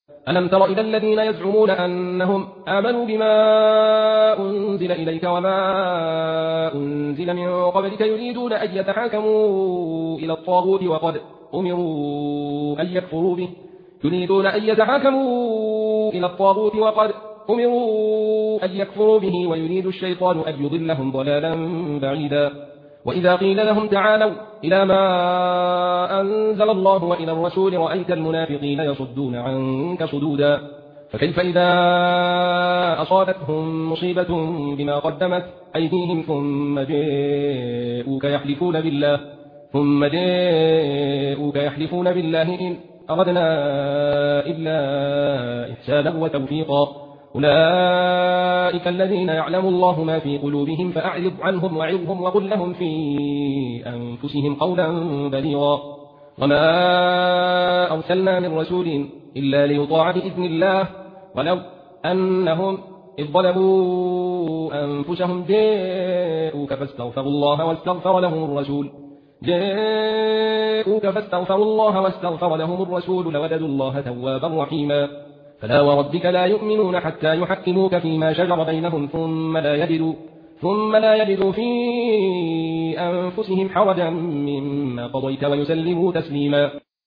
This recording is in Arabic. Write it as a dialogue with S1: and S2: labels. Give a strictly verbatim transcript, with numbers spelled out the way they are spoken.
S1: ألم تر إلى الذين يزعمون أنهم آمنوا بما أنزل إليك وما أنزل من قبلك يريدون أن يتحاكموا إلى الطاغوت وقد أمروا أن يكفروا به يريدون أن يتحاكموا إلى الطاغوت وقد أمروا أن يكفروا به ويريد الشيطان أن يضلهم ضلالا بعيدا. وإذا قيل لهم تعالوا إلى ما أنزل الله وإلى الرسول رأيت المنافقين يصدون عنك صدودا. فكيف إذا أصابتهم مصيبة بما قدمت أيديهم ثم جاءوك يحلفون بالله ثم جاءوك يحلفون بالله إن أردنا إلا إحسانا وتوفيقا أولئك الذين يعلم الله ما في قلوبهم فأعرض عنهم وعظهم وقل لهم في أنفسهم قولا بليغا. وما أرسلنا من رسول إلا ليطاع بإذن الله ولو أنهم إذ ظلموا أنفسهم جاءوك فاستغفروا الله واستغفر لهم الرسول جاءوك فاستغفروا الله واستغفر لهم الرسول لوجدوا الله توابا رحيما. فلا وربك لا يؤمنون حتى يحكموك فيما شجر بينهم ثم لا يجدوا ثم لا يجدوا في أنفسهم حرجا مما قضيت ويسلموا تسليما.